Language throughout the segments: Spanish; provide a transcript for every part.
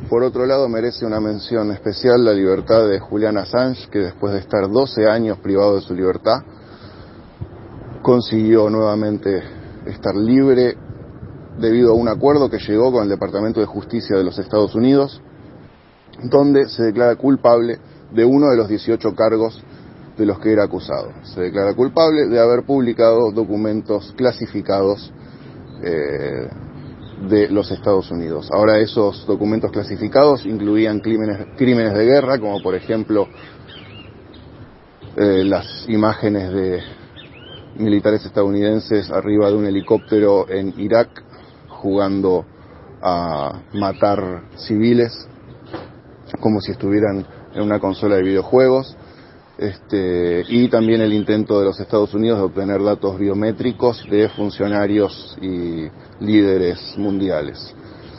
Por otro lado, merece una mención especial la libertad de Julian Assange, que después de estar 12 años privado de su libertad, consiguió nuevamente estar libre debido a un acuerdo que llegó con el Departamento de Justicia de los Estados Unidos, donde se declara culpable de uno de los 18 cargos de los que era acusado. Se declara culpable de haber publicado documentos clasificados de los Estados Unidos. Ahora, esos documentos clasificados incluían crímenes de guerra, como por ejemplo las imágenes de militares estadounidenses arriba de un helicóptero en Irak jugando a matar civiles como si estuvieran en una consola de videojuegos, y también el intento de los Estados Unidos de obtener datos biométricos de funcionarios y líderes mundiales.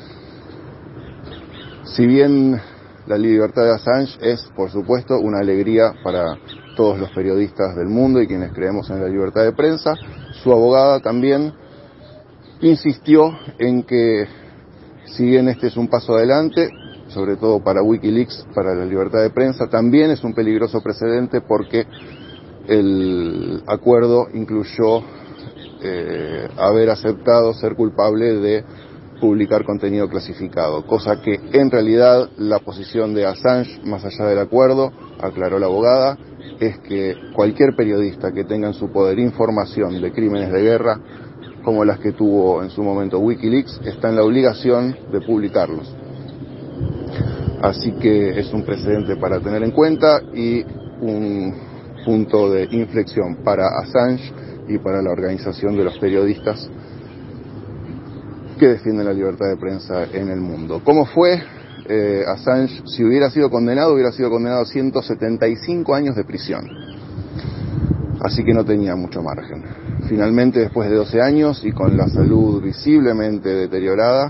Si bien la libertad de Assange es, por supuesto, una alegría para todos los periodistas del mundo y quienes creemos en la libertad de prensa, su abogada también insistió en que, si bien este es un paso adelante, sobre todo para Wikileaks, para la libertad de prensa, también es un peligroso precedente porque el acuerdo incluyó haber aceptado ser culpable de publicar contenido clasificado, cosa que en realidad la posición de Assange, más allá del acuerdo, aclaró la abogada, es que cualquier periodista que tenga en su poder información de crímenes de guerra, como las que tuvo en su momento Wikileaks, está en la obligación de publicarlos. Así que es un precedente para tener en cuenta y un punto de inflexión para Assange y para la organización de los periodistas que defienden la libertad de prensa en el mundo. ¿Cómo fue? Assange, si hubiera sido condenado a 175 años de prisión. Así que no tenía mucho margen. Finalmente, después de 12 años y con la salud visiblemente deteriorada,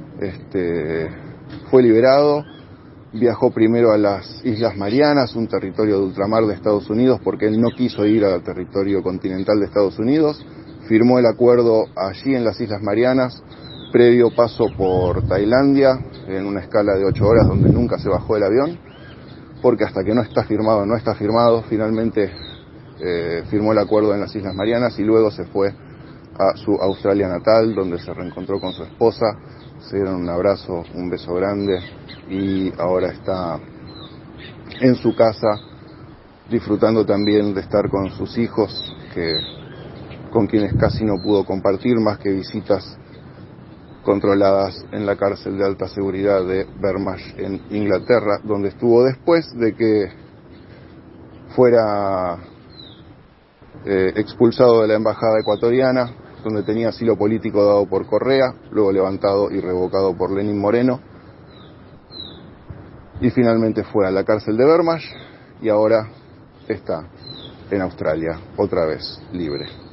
fue liberado. Viajó primero a las Islas Marianas, un territorio de ultramar de Estados Unidos, porque él no quiso ir al territorio continental de Estados Unidos. Firmó el acuerdo allí en las Islas Marianas, previo paso por Tailandia, en una escala de 8 horas donde nunca se bajó del avión, porque hasta que no está firmado, finalmente firmó el acuerdo en las Islas Marianas y luego se fue a su Australia natal, donde se reencontró con su esposa, se dieron un abrazo, un beso grande, y ahora está en su casa disfrutando también de estar con sus hijos, con quienes casi no pudo compartir más que visitas controladas en la cárcel de alta seguridad de Belmarsh en Inglaterra, donde estuvo después de que fuera expulsado de la embajada ecuatoriana, donde tenía asilo político dado por Correa, luego levantado y revocado por Lenín Moreno, y finalmente fue a la cárcel de Belmarsh y ahora está en Australia, otra vez libre.